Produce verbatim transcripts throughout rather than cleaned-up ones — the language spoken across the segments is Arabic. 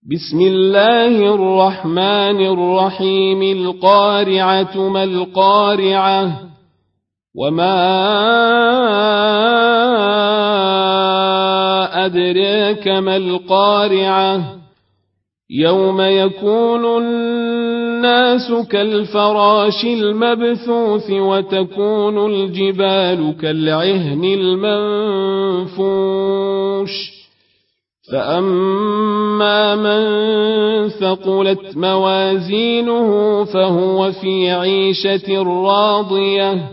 بسم الله الرحمن الرحيم القارعة ما القارعة وما أدريك ما القارعة يوم يكون الناس كالفراش المبثوث وتكون الجبال كالعهن المنفوش فأما من ثقلت موازينه فهو في عيشة راضية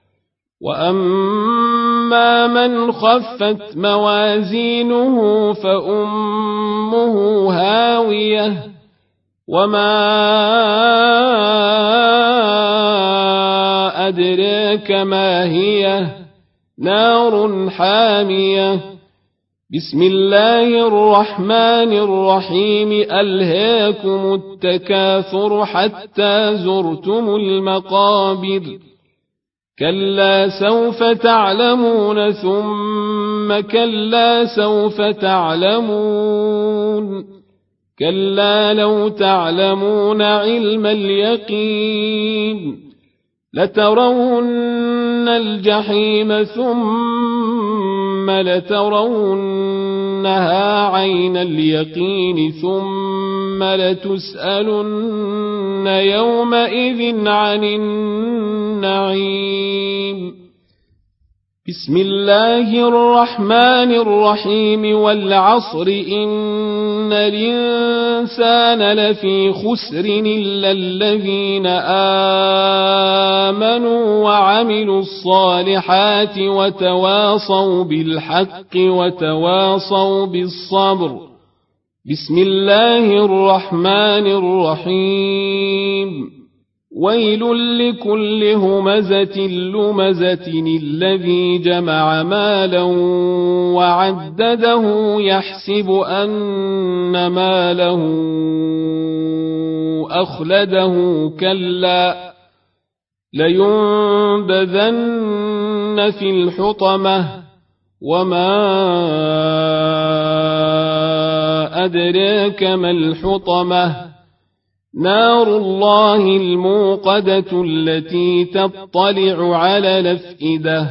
وأما من خفت موازينه فأمه هاوية وما أدريك ما هي نار حامية بسم الله الرحمن الرحيم ألهاكم التكاثر حتى زرتم المقابر كلا سوف تعلمون ثم كلا سوف تعلمون كلا لو تعلمون علم اليقين لترون الجحيم ثم لترونها عين اليقين ثم لتسألن يومئذ عن النعيم بسم الله الرحمن الرحيم والعصر إن الإنسان لفي خسر إلا الذين آمنوا وعملوا الصالحات وتواصوا بالحق وتواصوا بالصبر بسم الله الرحمن الرحيم ويل لكل همزة لمزة الذي جمع مالا وعدده يحسب أن ماله أخلده كلا لينبذن في الحطمة وما أدريك ما الحطمة نار الله الموقدة التي تطلع على الأفئدة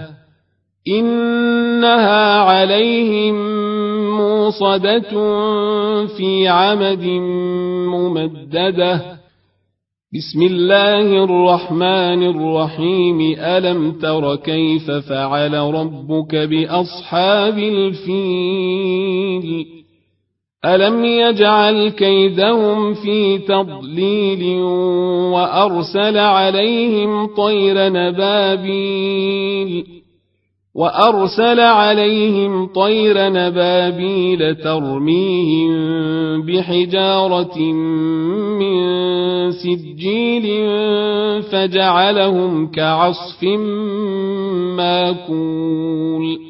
إنها عليهم موصدة في عمد ممددة بسم الله الرحمن الرحيم ألم تر كيف فعل ربك بأصحاب الفيل ألم يجعل كيدهم في تضليل وأرسل عليهم طير نبابيل وأرسل عليهم طير نبابيل ترميهم بحجارة من سجيل فجعلهم كعصف ماكول